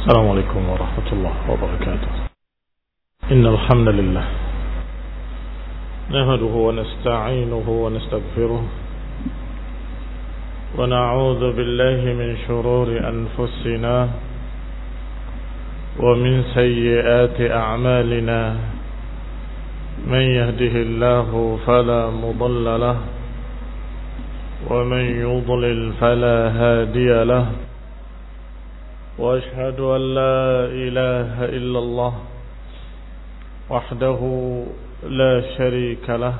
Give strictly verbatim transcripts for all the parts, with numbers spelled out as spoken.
السلام عليكم ورحمة الله وبركاته. إن الحمد لله نحمده ونستعينه ونستغفره ونعوذ بالله من شرور أنفسنا ومن سيئات أعمالنا. من يهده الله فلا مضل له ومن يضلل فلا هادي له. وأشهد أن لا إله إلا الله وحده لا شريك له.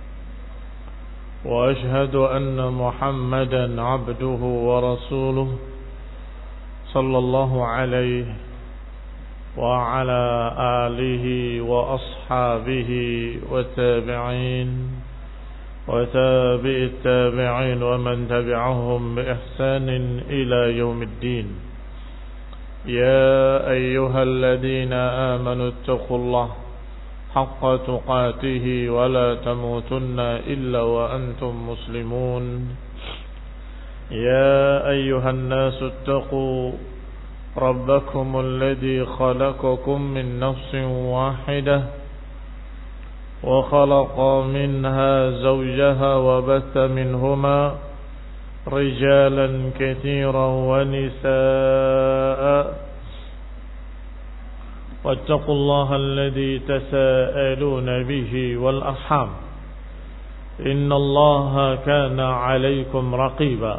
وأشهد أن محمدا عبده ورسوله صلى الله عليه وعلى آله وأصحابه والتابعين وتابع التابعين ومن تبعهم بإحسان إلى يوم الدين. يا أيها الذين آمنوا اتقوا الله حق تقاته ولا تموتن إلا وأنتم مسلمون. يا أيها الناس اتقوا ربكم الذي خلقكم من نفس واحدة وخلق منها زوجها وبث منهما رجالا كثيرا ونساء. واتقوا الله الذي تساءلون به والأرحام إن الله كان عليكم رقيبا.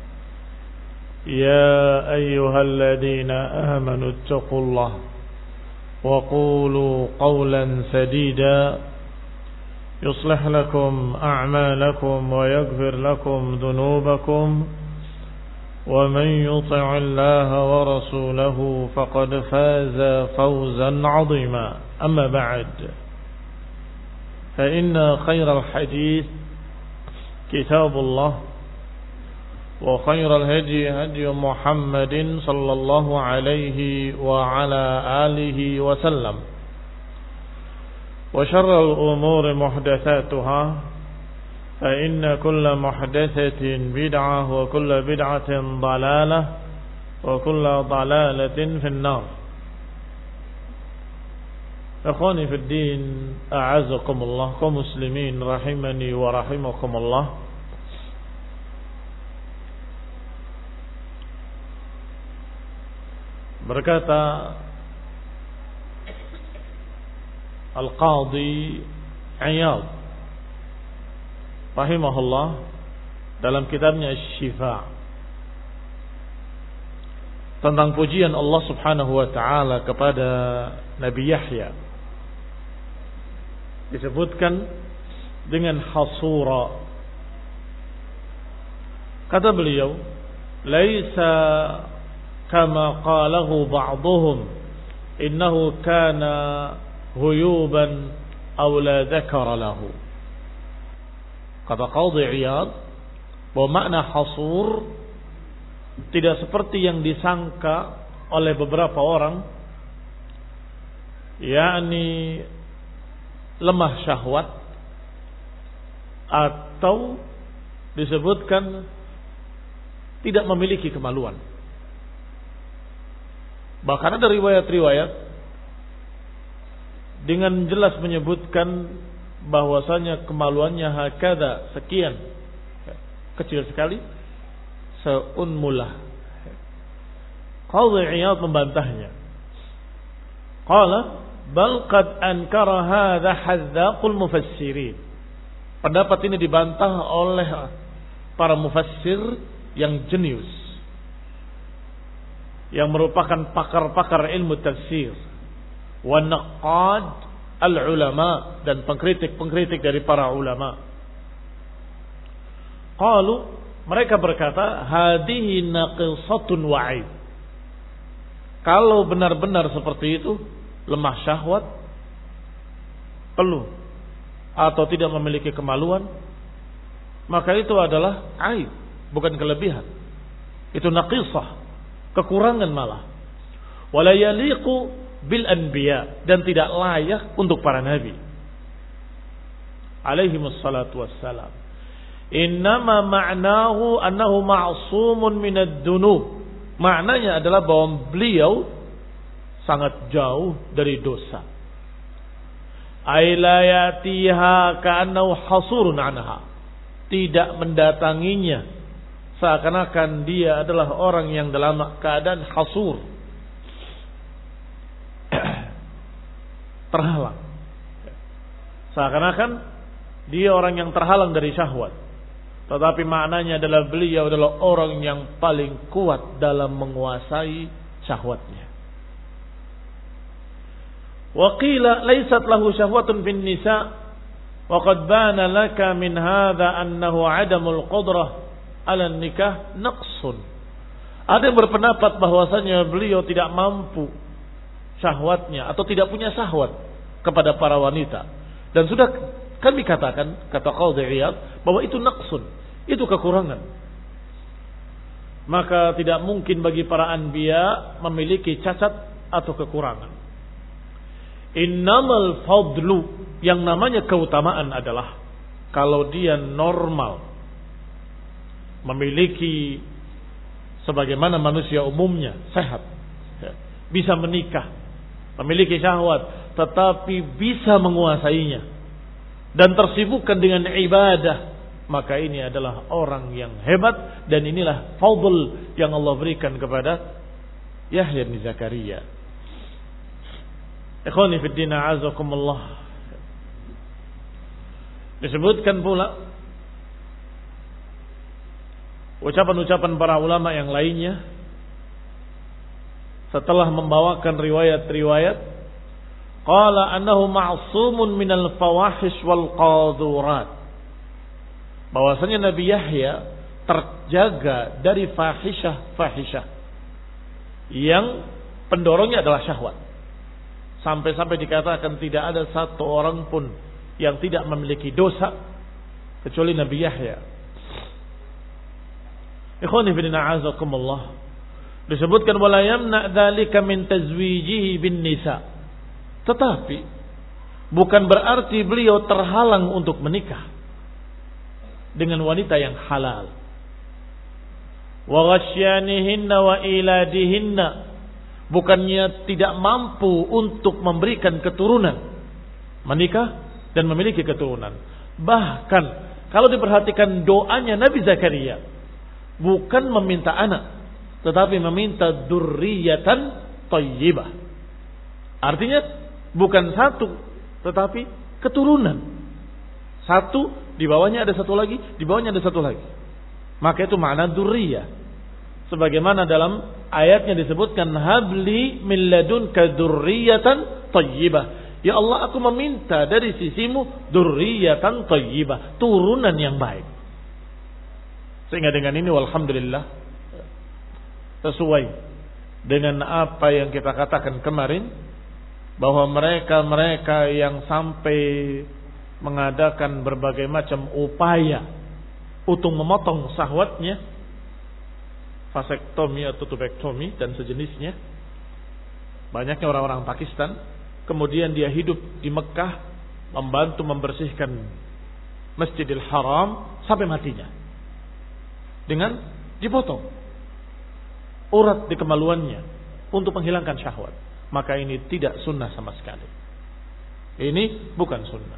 يا أيها الذين آمنوا اتقوا الله وقولوا قولا سديدا يصلح لكم أعمالكم ويغفر لكم ذنوبكم. ومن يطع الله ورسوله فقد فاز فوزا عظيما. أما بعد فإن خير الحديث كتاب الله وخير الهدي هدي محمد صلى الله عليه وعلى آله وسلم. وشر الأمور محدثاتها فإن كل محدثة بدعة وكل بدعة ضلالة وكل ضلالة في النار. أخواني في الدين أعزكم الله كمسلمين رحمني ورحمكم الله. Berkata Al-Qadhi Iyad rahimahullah dalam kitabnya Asy-Syifa tentang pujian Allah Subhanahu wa taala kepada Nabi Yahya, disebutkan dengan hasura. Kata beliau, laisa kama qalahu ba'dhum innahu kana huyuban aw la dzakara lahu. Kata Qadhi Iyad bahwa makna hasur tidak seperti yang disangka oleh beberapa orang, yakni lemah syahwat, atau disebutkan tidak memiliki kemaluan. Bahkan ada riwayat-riwayat dengan jelas menyebutkan bahwasanya kemaluannya hakada sekian, kecil sekali, seunmulah. Qadhi Iyad membantahnya. Qala bal qad ankara hadha hadzaqul mufassirin. Pendapat ini dibantah oleh para mufassir yang jenius, yang merupakan pakar-pakar ilmu tafsir, wa naqad al-ulama, dan pengkritik-pengkritik dari para ulama. Qalu, mereka berkata, hadihi naqisatun wa'id. Kalau benar-benar seperti itu, lemah syahwat, peluh, atau tidak memiliki kemaluan, maka itu adalah aib, bukan kelebihan. Itu naqisah, kekurangan malah. Wala yaliqu bil anbiya, dan tidak layak untuk para nabi alaihi wassalatu wassalam. Innama ma'nahu annahu ma'sumun minad dunub. Maknanya adalah bahwa beliau sangat jauh dari dosa. Ay la yatiha ka'annahu hasurun anha. Tidak mendatanginya seakan-akan dia adalah orang yang dalam keadaan hasur, terhalang. Seakan-akan dia orang yang terhalang dari syahwat. Tetapi maknanya adalah beliau adalah orang yang paling kuat dalam menguasai syahwatnya. Wa qila laysat lahu syahwatun bin nisa wa qad bana laka min hadha annahu 'adamul qudrah 'ala nikah naqsun. Ada yang berpendapat bahwasanya beliau tidak mampu syahwatnya atau tidak punya syahwat kepada para wanita. Dan sudah kami katakan, kata Qadhi Iyad, bahwa itu naqsun, itu kekurangan. Maka tidak mungkin bagi para anbiya memiliki cacat atau kekurangan. Innamal fadlu, yang namanya keutamaan adalah kalau dia normal, memiliki sebagaimana manusia umumnya, sehat, bisa menikah, memiliki syahwat, tetapi bisa menguasainya dan tersibukkan dengan ibadah, maka ini adalah orang yang hebat. Dan inilah fadl yang Allah berikan kepada Yahya bin Zakaria. Ikhwani fid din, a'azakumullah. Disebutkan pula ucapan-ucapan para ulama yang lainnya setelah membawakan riwayat-riwayat. Qala annahu ma'sumun minal fawahish wal qadurat. Bahwasanya Nabi Yahya terjaga dari fahisyah-fahisyah yang pendorongnya adalah syahwat. Sampai-sampai dikatakan tidak ada satu orang pun yang tidak memiliki dosa kecuali Nabi Yahya. Ikhwani fillah, a'azakumullah. Disebutkan wala yamna dzalika min tazwijihi bin nisa. Tetapi bukan berarti beliau terhalang untuk menikah dengan wanita yang halal. Wa ghasyanihinna wa iladihinna, bukannya tidak mampu untuk memberikan keturunan, menikah dan memiliki keturunan. Bahkan kalau diperhatikan doanya Nabi Zakaria, bukan meminta anak, tetapi meminta dzurriyyatan thayyibah. Artinya bukan satu, tetapi keturunan. Satu, di bawahnya ada satu lagi, di bawahnya ada satu lagi. Maka itu makna dzurriyyah. Sebagaimana dalam ayatnya disebutkan, habli min ladunka dzurriyyatan thayyibah. Ya Allah, aku meminta dari sisimu dzurriyyatan thayyibah, turunan yang baik. Sehingga dengan ini walhamdulillah sesuai dengan apa yang kita katakan kemarin, bahwa mereka-mereka yang sampai mengadakan berbagai macam upaya untuk memotong syahwatnya, vasektomi atau tubektomi dan sejenisnya, banyaknya orang-orang Pakistan, kemudian dia hidup di Mekah, membantu membersihkan Masjidil Haram sampai matinya dengan dipotong urat di kemaluannya untuk menghilangkan syahwat. Maka ini tidak sunnah sama sekali. Ini bukan sunnah.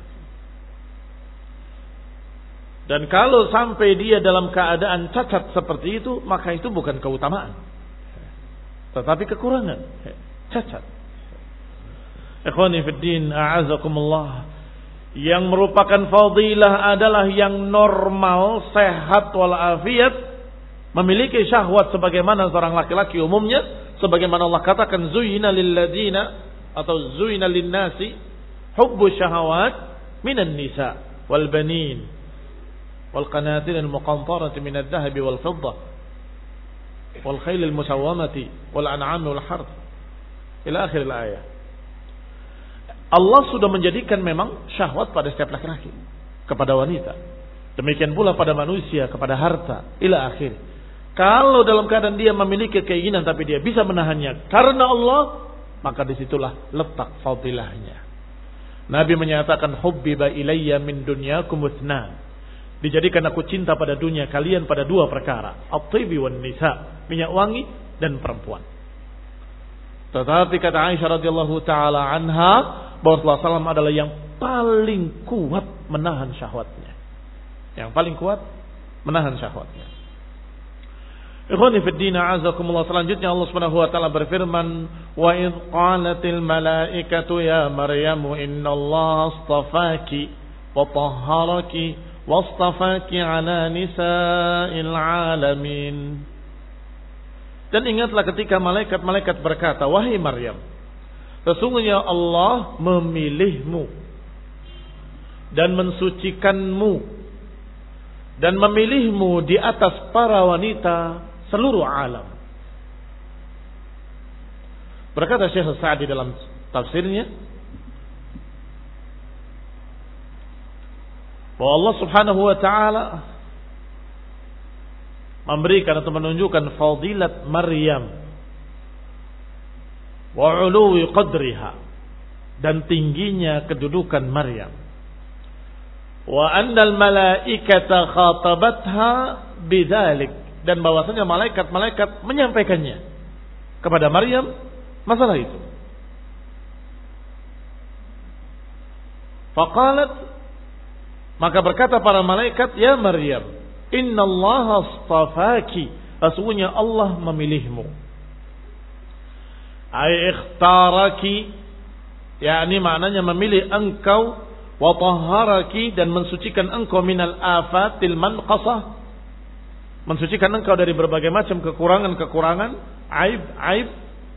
Dan kalau sampai dia dalam keadaan cacat seperti itu, maka itu bukan keutamaan, tetapi kekurangan, cacat. Ikhwani fid din, a'azakumullah. Yang merupakan fadilah adalah yang normal, sehat walafiat, memiliki syahwat sebagaimana seorang laki-laki umumnya. Sebagaimana Allah katakan, zuyina lilladina atau zuyina linnasi hubbu syahawat minan nisa wal banin wal qanatir al muqantarati min adh-dhahab wal fiddah wal khayl al musawwamati wal an'am wal harth ila akhir al ayah. Allah sudah menjadikan memang syahwat pada setiap laki-laki kepada wanita. Demikian pula pada manusia kepada harta ila akhir. Kalau dalam keadaan dia memiliki keinginan tapi dia bisa menahannya karena Allah, maka disitulah letak fadilahnya. Nabi menyatakan, hubbiba ilayya min dunyakum uthnan. Dijadikan aku cinta pada dunia kalian pada dua perkara, at-tibi wan nisa, minyak wangi dan perempuan. Tetapi kata Aisyah radhiyallahu taala anha, bahwa Rasulullah sallallahu alaihi wasallam adalah yang paling kuat menahan syahwatnya. Yang paling kuat menahan syahwatnya. Ikhwani fid din, a'azakumullah. Selanjutnya Allah Subhanahu wa taala berfirman, "Wa idh qalatil malaikatu ya Maryamu innallaha astafaki wa tahharaki wastafaki ala nisa'il alamin." Dan ingatlah ketika malaikat-malaikat berkata, "Wahai Maryam, sesungguhnya Allah memilihmu dan mensucikanmu dan memilihmu di atas para wanita seluruh alam." Berkata Syekh Sa'di dalam tafsirnya bahwa Allah Subhanahu wa taala memberikan atau menunjukkan fadilat Maryam wa uluwi qadriha, dan tingginya kedudukan Maryam, wa annal malaikata khatabatha bidzalik, dan bahwasanya malaikat-malaikat menyampaikannya kepada Maryam masalah itu. Faqalat, maka berkata para malaikat, "Ya Maryam, innallaha astafaki, sesungguhnya Allah memilihmu." Ay ikhtaraki, yakni maknanya memilih engkau, wa tahharaki, dan mensucikan engkau minal afatil manqasah, mensucikan engkau dari berbagai macam kekurangan-kekurangan, aib-aib,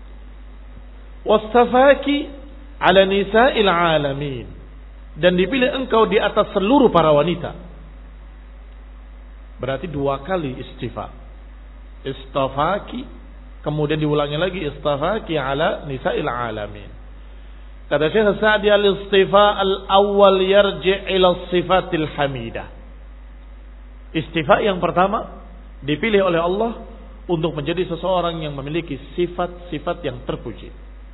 wastafaki ala nisa'il alamin, dan dipilih engkau di atas seluruh para wanita. Berarti dua kali istifa. Istafaki, kemudian diulangi lagi istafaki ala nisa'il alamin. Kata Syekh Sa'di, al-istifa al-awwal yarji' ila sifatil hamidah. Istifa yang pertama dipilih oleh Allah untuk menjadi seseorang yang memiliki sifat-sifat yang terpuji.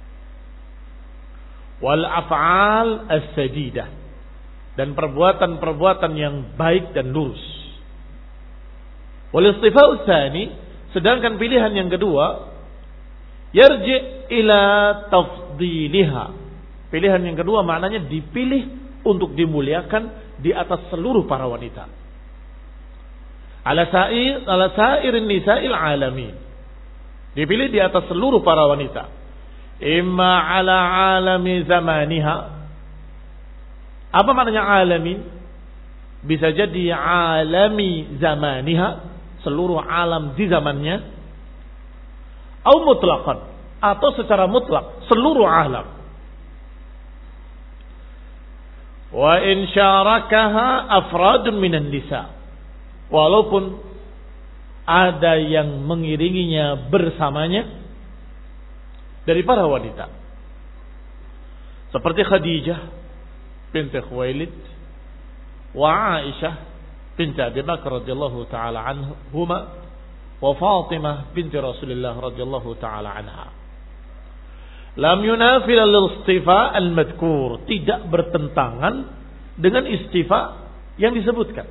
Wal af'al as-sadidah, dan perbuatan-perbuatan yang baik dan lurus. Wal istifa'u tsani, sedangkan pilihan yang kedua yarji' ila tafdiliha. Pilihan yang kedua maknanya dipilih untuk dimuliakan di atas seluruh para wanita. Ala sa'ir ala sa'irin nisa'il alamin. Dipilih di atas seluruh para wanita. Imma ala alami zamaniha. Apa maknanya alamin? Bisa jadi alami zamaniha, seluruh alam di zamannya, atau mutlaqan, atau secara mutlak seluruh alam. Wa in syarakaha afradun minan nisa, walaupun ada yang mengiringinya bersamanya dari para wanita, seperti Khadijah binti Khuwailid wa Aisyah binti Abi Bakar radhiyallahu taala anhuma wa Fatimah binti Rasulullah radhiyallahu taala anha. Lam yunafil al-istifa al-madhkur, tidak bertentangan dengan istifa yang disebutkan.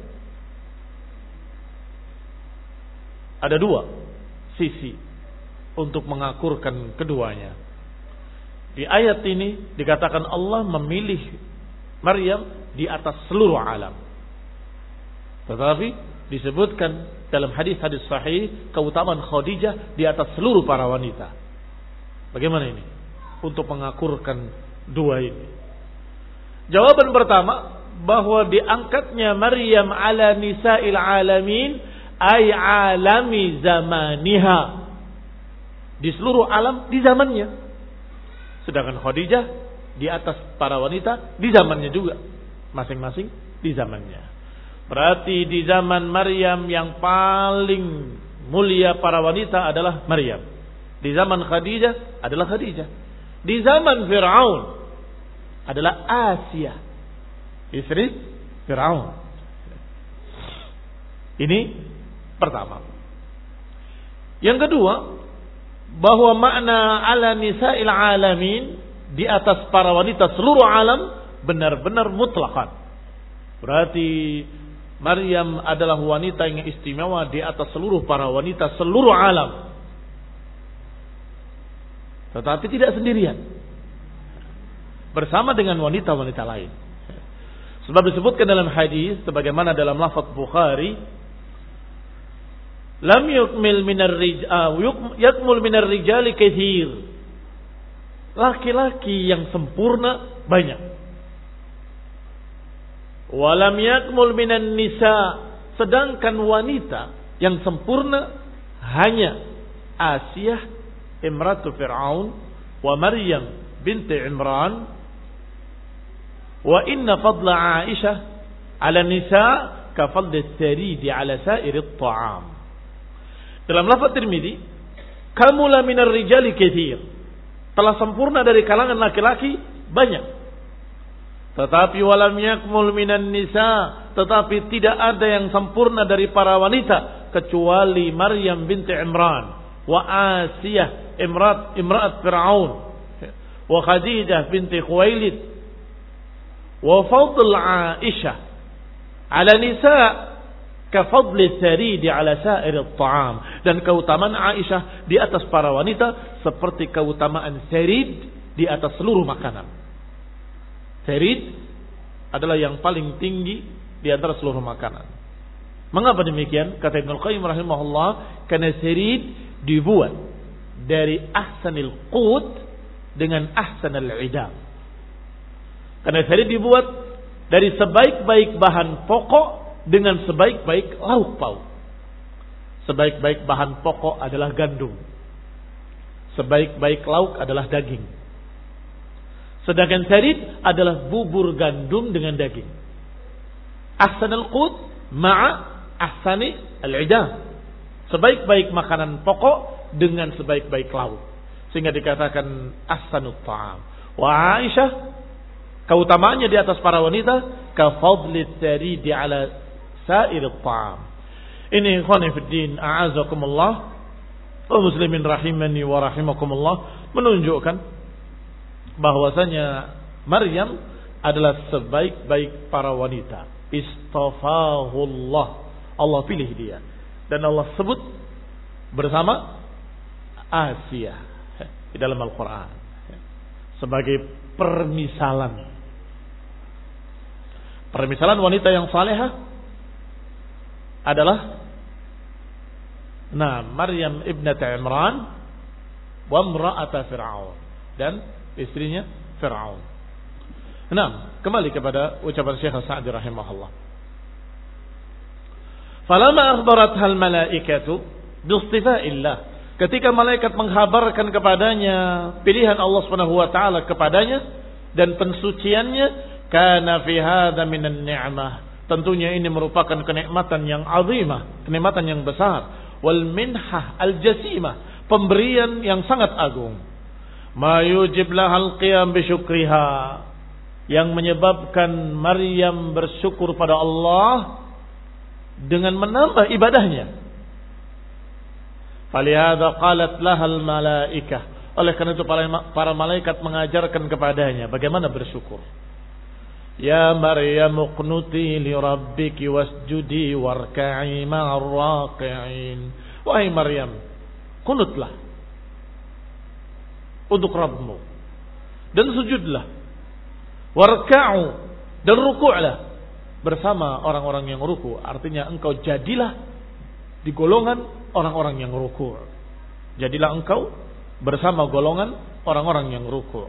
Ada dua sisi untuk mengakurkan keduanya. Di ayat ini dikatakan Allah memilih Maryam di atas seluruh alam. Tetapi disebutkan dalam hadis-hadis sahih keutamaan Khadijah di atas seluruh para wanita. Bagaimana ini? Untuk mengakurkan dua ini. Jawaban pertama, bahwa diangkatnya Maryam ala nisa'il alamin ay alami zamaniha, di seluruh alam di zamannya. Sedangkan Khadijah di atas para wanita di zamannya juga, masing-masing di zamannya. Berarti di zaman Maryam yang paling mulia para wanita adalah Maryam. Di zaman Khadijah adalah Khadijah. Di zaman Fir'aun adalah Asia, istri Fir'aun. Ini pertama. Yang kedua, bahwa makna ala nisa'il alamin, di atas para wanita seluruh alam, benar-benar mutlakan. Berarti Maryam adalah wanita yang istimewa di atas seluruh para wanita seluruh alam. tetapi tidak sendirian, bersama dengan wanita-wanita lain. Sebab disebutkan dalam hadis sebagaimana dalam lafaz Bukhari, lam yukmil minar rijal yakmul minar rijali katsir. Laki-laki yang sempurna banyak. Walam yakmul minan nisa, sedangkan wanita yang sempurna hanya Asiyah imratu Fir'aun wa Maryam binti Imran. Wa inna fadla Aisyah ala nisa ka fadli tharidi ala sairi at-ta'am. Dalam lafaz Tirmidzi, kamula minar rijali katsir, telah sempurna dari kalangan laki-laki banyak. Tetapi walam yakmul minan nisa, tetapi tidak ada yang sempurna dari para wanita kecuali Maryam binti Imran wa Asiyah imrat imraat Fir'aun wa Khadijah binti Khuwailid wa fadl Aisyah ala nisa ka fadli tharidi ala sa'ir at-ta'am, dan keutamaan Aisyah di atas para wanita seperti keutamaan tharid di atas seluruh makanan. Tharid adalah yang paling tinggi di antara seluruh makanan. Mengapa demikian? Kata Ibnu Qayyim rahimahullah, karena tharid dibuat dari ahsanil qut dengan ahsanil idam. Karena tadi dibuat dari sebaik-baik bahan pokok dengan sebaik-baik lauk pauk. Sebaik-baik bahan pokok adalah gandum. Sebaik-baik lauk adalah daging. Sedangkan sarid adalah bubur gandum dengan daging. Ahsanul qut ma'a ahsani al-idam. Sebaik-baik makanan pokok dengan sebaik-baik lauk. Sehingga dikatakan ahsanut ta'am. Wa Aisyah, keutamaannya di atas para wanita ka fadli tharidi ala sa'ir at-ta'am. Ini ikhwani fid din, a'azakumullah wa muslimin rahimani wa rahimakumullah, menunjukkan bahwasanya Maryam adalah sebaik-baik para wanita. Istafahullah, Allah pilih dia, dan Allah sebut bersama Asiyah di dalam Al-Quran sebagai permisalan. Permisalan wanita yang salehah adalah nah Maryam ibnat Imran wa imra'ata Fir'aun, dan istrinya Fir'aun. Nah, kembali kepada ucapan Syekh Sa'di rahimahullah. Falamma akhbaratha al-malaikatu bi istifa'illah, ketika malaikat menghabarkan kepadanya pilihan Allah Subhanahu wa taala kepadanya dan pensuciannya, kana fi hadza minan ni'mah, tentunya ini merupakan kenikmatan yang azimah, kenikmatan yang besar, wal minhah al jasimah, pemberian yang sangat agung. Ma yujib lahal qiyam bi syukriha, yang menyebabkan Maryam bersyukur pada Allah dengan menambah ibadahnya. Falihada qalat lahal malaikah, oleh karena itu para malaikat mengajarkan kepadanya bagaimana bersyukur. Ya Maryam uqnuti li rabbiki wasjudi warka'i ma'ar raqi'in. Wahai Maryam, kunutlah untuk Rabbmu dan sujudlah, warka'u, dan ruku'lah bersama orang-orang yang ruku'. Artinya engkau jadilah di golongan orang-orang yang ruku'. Jadilah engkau bersama golongan orang-orang yang ruku'.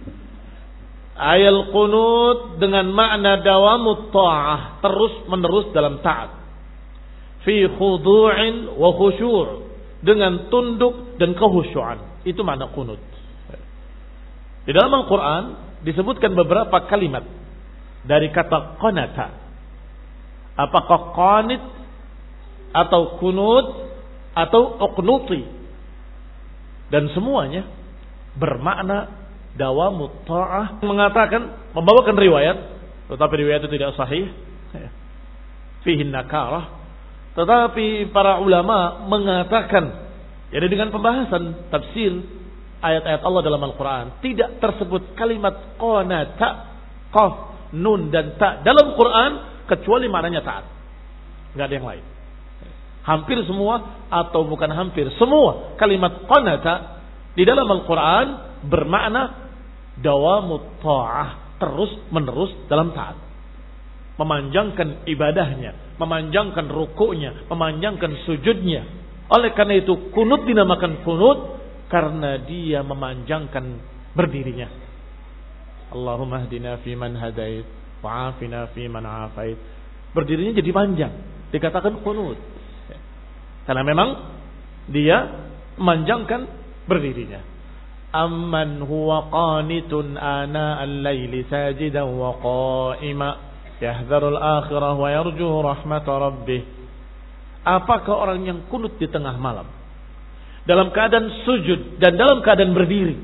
Ayal qunut dengan makna dawamut ta'ah, terus menerus dalam taat. Fi khudu'in wa khusyu', dengan tunduk dan kehusyuan. Itu makna qunut. Di dalam Al-Quran disebutkan beberapa kalimat dari kata qanata. Apakah qanit atau kunut atau uqnuti, dan semuanya bermakna dawamut ta'ah. Mengatakan, membawakan riwayat, tetapi riwayat itu tidak sahih, fihi nakarah, tetapi para ulama mengatakan, jadi dengan pembahasan tafsir ayat-ayat Allah dalam Al-Quran, tidak tersebut kalimat qanata, qaf, nun dan ta dalam Quran kecuali maknanya taat, nggak ada yang lain. Hampir semua atau bukan hampir semua kalimat qanata di dalam Al-Quran bermakna dawamut ta'ah, terus menerus dalam taat. Memanjangkan ibadahnya, memanjangkan rukuknya, memanjangkan sujudnya. Oleh karena itu kunut dinamakan kunut karena dia memanjangkan berdirinya. Allahumma hdina fi man hadait wa'afina fi man afait. Berdirinya jadi panjang, dikatakan kunut. Karena memang dia memanjangkan berdirinya. Amman huwa qanitun ana al-laili sajidan wa qa'ima yahdharul akhirah wa yarju rahmat rabbih. Apakah orang yang kunut di tengah malam dalam keadaan sujud dan dalam keadaan berdiri?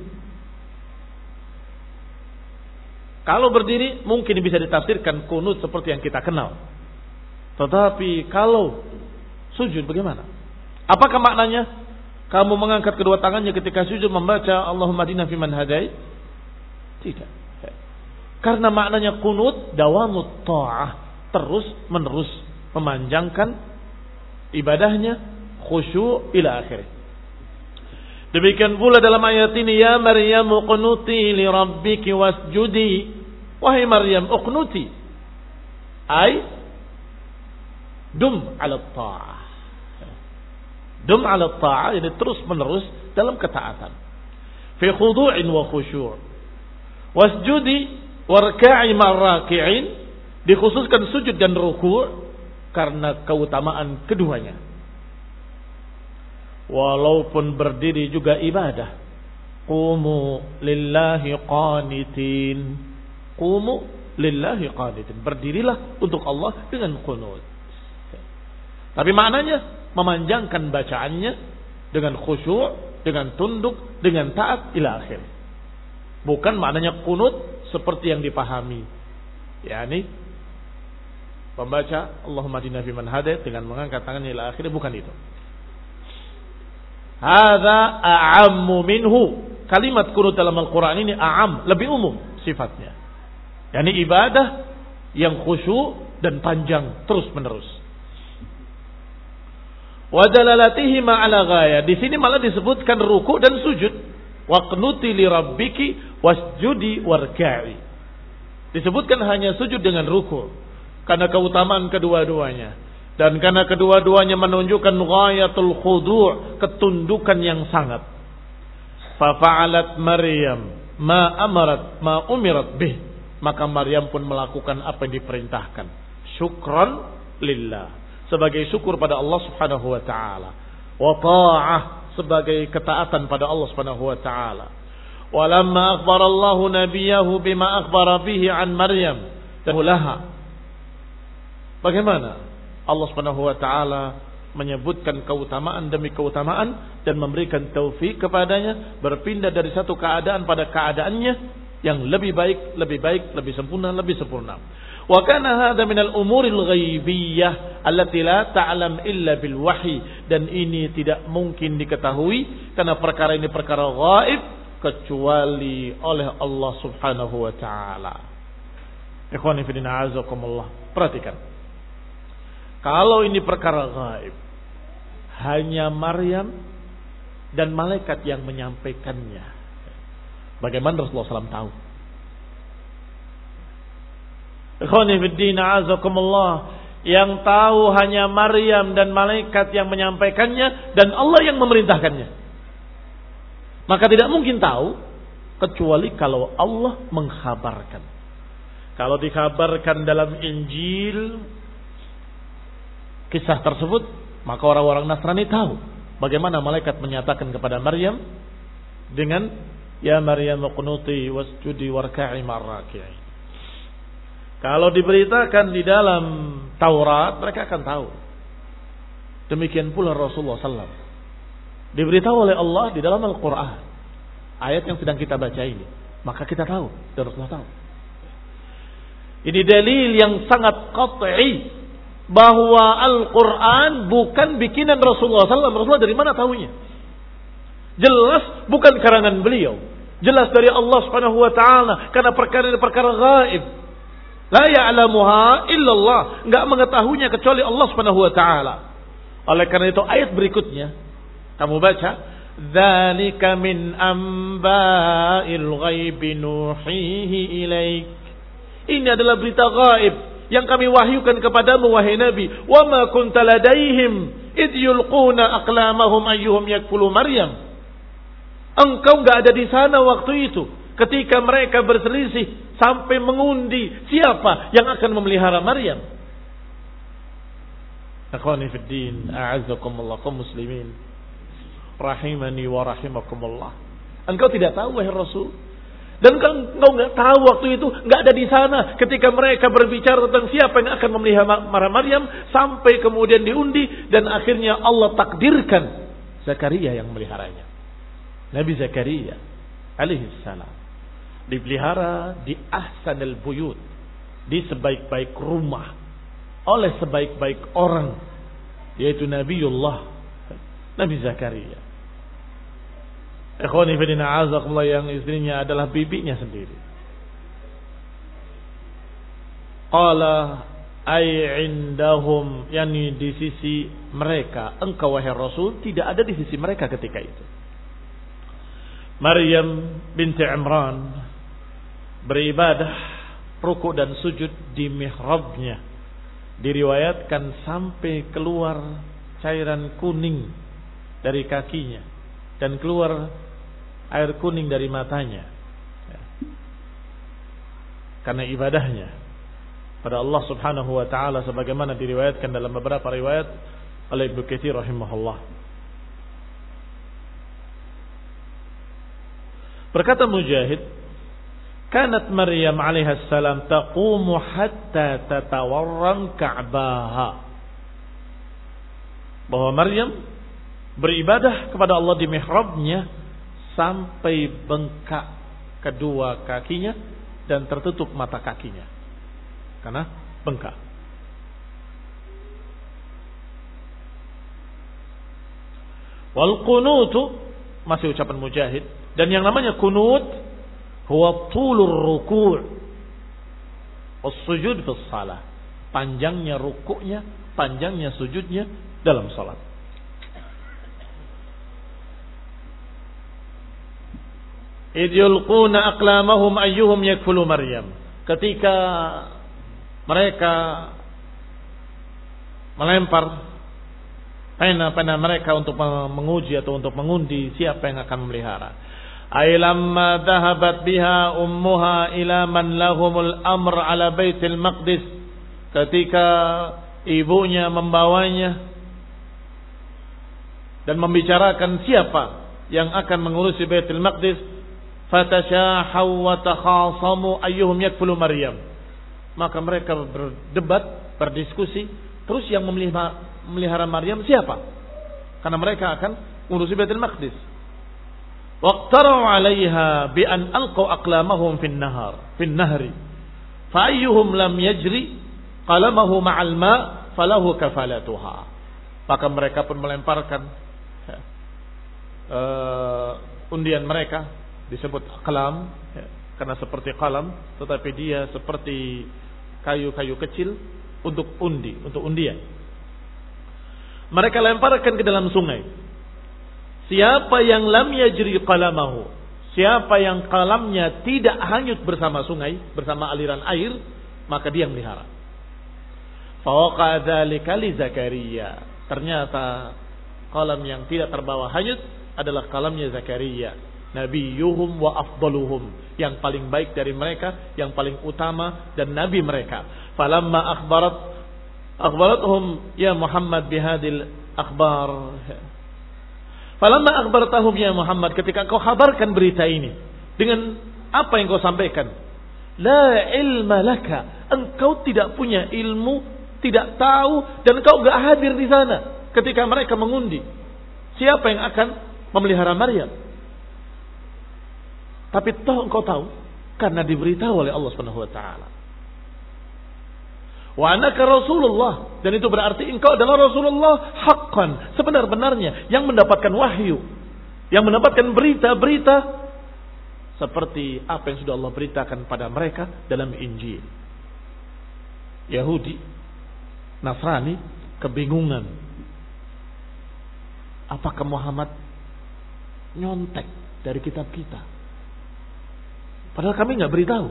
Kalau berdiri mungkin bisa ditafsirkan kunut seperti yang kita kenal. Tetapi kalau sujud bagaimana? Apakah maknanya kamu mengangkat kedua tangannya ketika sujud membaca Allahumma hdina fiman hadait? Tidak. Karena maknanya kunut dawamut ta'ah, terus menerus memanjangkan ibadahnya, khusyuk ila akhirih. Demikian pula dalam ayat ini, ya Maryam uqnuti li rabbiki wasjudi. Wahai Maryam, uqnuti ay dum ala ta'ah. Dum ala ta'ah, ini terus menerus dalam ketaatan. Fi khudu'in wa khusyu'. Wasjudi warka'i ma'raki'in, dikhususkan sujud dan ruku' karena keutamaan keduanya. Walaupun berdiri juga ibadah. Qumu lillahi qanitin. Qumu lillahi qanitin. Berdirilah untuk Allah dengan qunut. Tapi maknanya memanjangkan bacaannya dengan khusyuk, dengan tunduk, dengan taat ila akhir. Bukan maknanya qunut seperti yang dipahami. yakni membaca Allahumma hdina fiman hadait dengan mengangkat tangannya ila akhir, bukan itu. Hadza a'ammu minhu. Kalimat qunut dalam Al-Qur'an ini a'am, lebih umum sifatnya. yakni ibadah yang khusyuk dan panjang terus-menerus. Wa dalalatihi ma'ala ghaya. Di sini malah disebutkan ruku dan sujud. Wa qnuti li rabbiki wasjudi warka'i. Disebutkan hanya sujud dengan ruku karena keutamaan kedua-duanya, dan karena kedua-duanya menunjukkan ghayatul khudu', ketundukan yang sangat. Fa fa'alat Maryam ma amarat ma umirat bih. Maka Maryam pun melakukan apa yang diperintahkan. Syukran lillah, sebagai syukur pada Allah Subhanahu wa taala. Wa ta'ah, sebagai ketaatan pada Allah Subhanahu wa taala. Walamma akhbara Allah nabiyahu bima akhbara bihi an Maryam laha. Bagaimana Allah Subhanahu wa taala menyebutkan keutamaan demi keutamaan dan memberikan taufik kepadanya berpindah dari satu keadaan pada keadaannya yang lebih baik, lebih baik, lebih sempurna, lebih sempurna. Wa kana hadza min al-umuril ghaibiyah allati la ta'lam illa bil wahyi, dan ini tidak mungkin diketahui karena perkara ini perkara gaib kecuali oleh Allah Subhanahu wa taala. Ikhwani fi din a'azakumullah, perhatikan. Kalau ini perkara gaib, hanya Maryam dan malaikat yang menyampaikannya. Bagaimana Rasulullah shallallahu alaihi wasallam tahu? Ikhwani fi din a'azakumullah, yang tahu hanya Maryam dan malaikat yang menyampaikannya dan Allah yang memerintahkannya. Maka tidak mungkin tahu kecuali kalau Allah mengkhabarkan. Kalau dikabarkan dalam Injil kisah tersebut, maka orang-orang Nasrani tahu bagaimana malaikat menyatakan kepada Maryam dengan ya Maryam uqnuti wasjudi warka'i ma'raki'in. Kalau diberitakan di dalam Taurat, mereka akan tahu. Demikian pula Rasulullah sallallahu alaihi wasallam diberitahu oleh Allah di dalam Al-Quran, ayat yang sedang kita baca ini, maka kita tahu dan Rasulullah tahu. Ini dalil yang sangat qat'i bahwa Al-Quran bukan bikinan Rasulullah sallallahu alaihi wasallam. Rasulullah dari mana tahunya? Jelas bukan karangan beliau, jelas dari Allah Subhanahu wa taala, karena perkara ini perkara gaib. La ya'lamuha illallah, enggak mengetahuinya kecuali Allah Subhanahu wa taala. Oleh karena itu ayat berikutnya kamu baca, dzalika min amba'il ghaibi nuhihi ilaik. Ini adalah berita gaib yang kami wahyukan kepadamu wahai Nabi. Wa ma kunta ladaihim id yulquna aqlamahum ayyuhum yakfulu Maryam. Engkau enggak ada di sana waktu itu ketika mereka berselisih sampai mengundi siapa yang akan memelihara Maryam. Akhwani fid din, a'azzakumullah kaum muslimin rahimani wa rahimakumullah. Engkau tidak tahu wahai Rasul, dan engkau enggak tahu waktu itu, enggak ada di sana ketika mereka berbicara tentang siapa yang akan memelihara Maryam sampai kemudian diundi dan akhirnya Allah takdirkan Zakaria yang memeliharanya. Nabi Zakaria alaihi salam dipelihara di ahsanil buyut, di sebaik-baik rumah, oleh sebaik-baik orang, yaitu Nabiullah Nabi Zakaria. Ikhwani fillah a'azakumullah, yang istrinya adalah bibinya sendiri. Qala ay indahum, yani di sisi mereka. Engkau wahai Rasul tidak ada di sisi mereka ketika itu. Maryam binti Imran beribadah rukuk dan sujud di mihrabnya. Diriwayatkan sampai keluar cairan kuning dari kakinya dan keluar air kuning dari matanya, ya. Karena ibadahnya pada Allah Subhanahu wa taala sebagaimana diriwayatkan dalam beberapa riwayat oleh Ibnu Katsir rahimahullah. Berkata Mujahid, kanat Maryam alaiha salam taqumu hatta tatawarram ka'baha. Bahwa Maryam beribadah kepada Allah di mihrabnya sampai bengkak kedua kakinya dan tertutup mata kakinya karena bengkak. Wal qunutu, masih ucapan Mujahid, dan yang namanya kunut huwa tulur ruku' was-sujud fi shalah. Panjangnya rukuknya, panjangnya sujudnya dalam salat. Idh yulquna aqlamahum ayyuhum yakfulu Maryam. Ketika mereka melempar pena-pena mereka untuk menguji atau untuk mengundi siapa yang akan memelihara. Ay lamma dhahabat biha ummuha ila man lahumul amr ala Baitul Maqdis, ketika ibunya membawanya dan membicarakan siapa yang akan mengurusi Baitul Maqdis, fatashahaw wa takhasamu ayyuhum yakfulu Maryam, maka mereka berdebat, berdiskusi, terus yang memelihara Maryam siapa? Karena mereka akan mengurusi Baitul Maqdis. Waqtaru 'alaiha bi an alqaw aqlamahum fin nahar fin nahri fa ayyuhum lam yajri qalamahu ma'al ma falahu kafalatuha. Maka mereka pun melemparkan uh, undian mereka, disebut qalam ya, karena seperti qalam tetapi dia seperti kayu-kayu kecil untuk undi, untuk undian. Mereka lemparkan ke dalam sungai. Siapa yang lam yajri qalamahu, siapa yang qalamnya tidak hanyut bersama sungai, bersama aliran air, maka dia melihara. Fawaqa dzalika li Zakaria. Ternyata qalam yang tidak terbawa hanyut adalah qalamnya Zakaria, nabiyuhum wa afdaluhum, yang paling baik dari mereka, yang paling utama dan nabi mereka. Falamma akhbarat akhbarathum ya Muhammad bihadil akhbar. Falamma akhbartahum ya Muhammad, ketika kau kabarkan berita ini dengan apa yang kau sampaikan, la ilma laka, engkau tidak punya ilmu, tidak tahu, dan engkau enggak hadir di sana ketika mereka mengundi siapa yang akan memelihara Maryam. Tapi toh engkau tahu karena diberitahu oleh Allah Subhanahu wa taala. Wa anaka Rasulullah, dan itu berarti engkau adalah Rasulullah haqqan, sebenar-benarnya yang mendapatkan wahyu, yang mendapatkan berita-berita seperti apa yang sudah Allah beritakan pada mereka dalam Injil. Yahudi, Nasrani kebingungan. Apakah Muhammad nyontek dari kitab kita. Padahal kami nggak beritahu.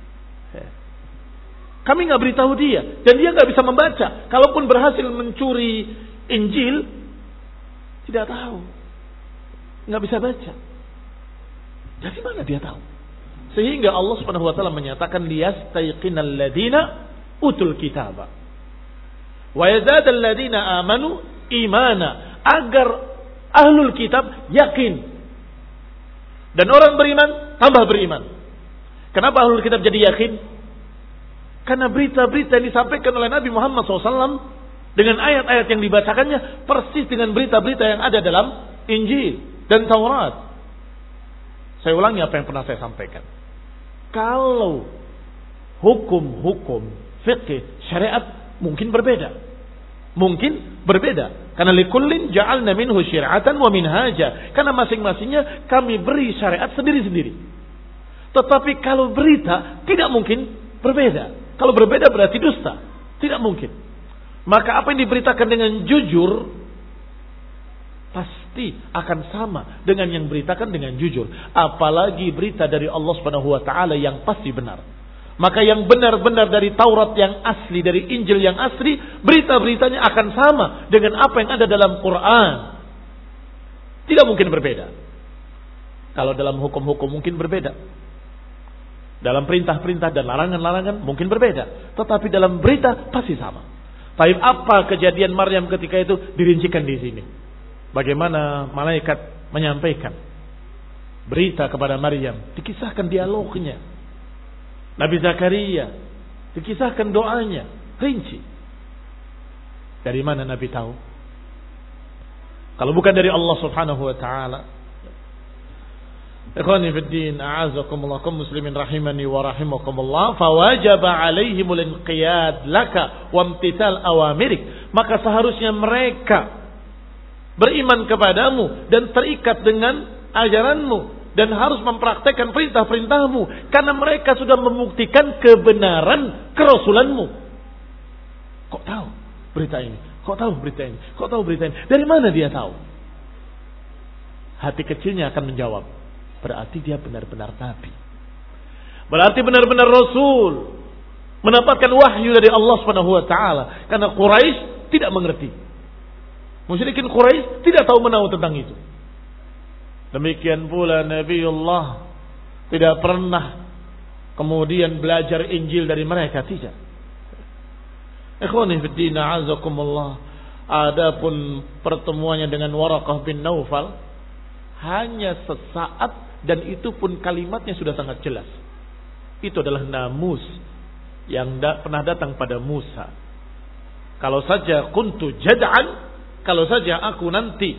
Kami nggak beritahu dia, dan dia nggak bisa membaca. Kalaupun berhasil mencuri Injil, tidak tahu, nggak bisa baca. Dari mana dia tahu? Sehingga Allah Subhanahu Wa Taala menyatakan liyastayqinal ladina utul kitaba wa yazadal ladina amanu imana, agar ahlul kitab yakin dan orang beriman tambah beriman. Kenapa ahlul kitab jadi yakin? Karena berita-berita yang disampaikan oleh Nabi Muhammad shallallahu alaihi wasallam dengan ayat-ayat yang dibacakannya persis dengan berita-berita yang ada dalam Injil dan Taurat. Saya ulangi apa yang pernah saya sampaikan. Kalau hukum-hukum fikih syariat mungkin berbeda. Mungkin berbeda. Karena likullin ja'alna minhu syir'atan wa minhaja. Karena masing-masingnya kami beri syariat sendiri-sendiri. Tetapi kalau berita tidak mungkin berbeda. Kalau berbeda berarti dusta. Tidak mungkin. Maka apa yang diberitakan dengan jujur pasti akan sama dengan yang beritakan dengan jujur. Apalagi berita dari Allah Subhanahu wa taala yang pasti benar. Maka yang benar-benar dari Taurat yang asli, dari Injil yang asli, berita-beritanya akan sama dengan apa yang ada dalam Quran. Tidak mungkin berbeda. Kalau dalam hukum-hukum mungkin berbeda. Dalam perintah-perintah dan larangan-larangan mungkin berbeda. Tetapi dalam berita pasti sama. Tapi apa kejadian Maryam ketika itu dirincikan di sini. Bagaimana malaikat menyampaikan berita kepada Maryam. Dikisahkan dialognya. Nabi Zakaria. Dikisahkan doanya. Rinci. Dari mana Nabi tahu? Kalau bukan dari Allah Subhanahu wa ta'ala. Ikhwani fid din, a'azakumullah, kaum muslimin rahimani wa rahimakumullah, fawajaba alaihimul inqiyad laka wa imtithal awamirik. Maka seharusnya mereka beriman kepadamu dan terikat dengan ajaranmu dan harus mempraktekkan perintah-perintahmu karena mereka sudah membuktikan kebenaran kerasulanmu. Kok tahu berita ini? Kok tahu berita ini? Kok tahu berita ini? Dari mana dia tahu? Hati kecilnya akan menjawab, berarti dia benar-benar nabi. Berarti benar-benar rasul, mendapatkan wahyu dari Allah Subhanahu wa taala. Karena Quraisy tidak mengerti. Musyrikin Quraisy tidak tahu menahu tentang itu. Demikian pula Nabiullah tidak pernah kemudian belajar Injil dari mereka, tidak. Ikhwani fid din, a'azakumullah. Adapun pertemuannya dengan Waraqah bin Naufal hanya sesaat, dan itu pun kalimatnya sudah sangat jelas. Itu adalah namus yang da- pernah datang pada Musa. Kalau saja kuntu jad'an, kalau saja aku nanti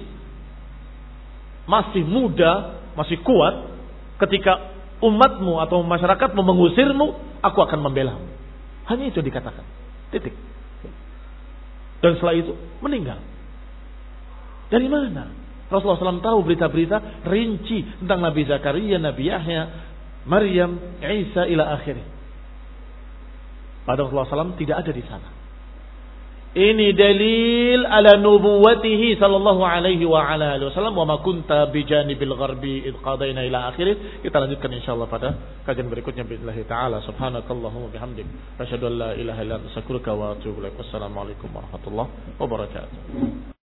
masih muda, masih kuat, ketika umatmu atau masyarakatmu mengusirmu, aku akan membelamu. Hanya itu dikatakan. Titik. Dan setelah itu meninggal. Dari mana? Rasulullah shallallahu alaihi wasallam tahu berita-berita rinci tentang Nabi Zakaria, Nabi Yahya, Maryam, Isa ila akhirnya. Pada Rasulullah shallallahu alaihi wasallam tidak ada di sana. Ini dalil ala nubuwatihi sallallahu alaihi wa ala alihi wasallam wa ma kunta bijanibil gharbi id qadaina ila akhirih. Kita lanjutkan insyaallah pada kajian berikutnya billahi taala. Subhanakallahumma bihamdik asyhadu an la ilaha illa anta astaghfiruka wa atubu ilaik. Wassalamualaikum warahmatullahi wabarakatuh.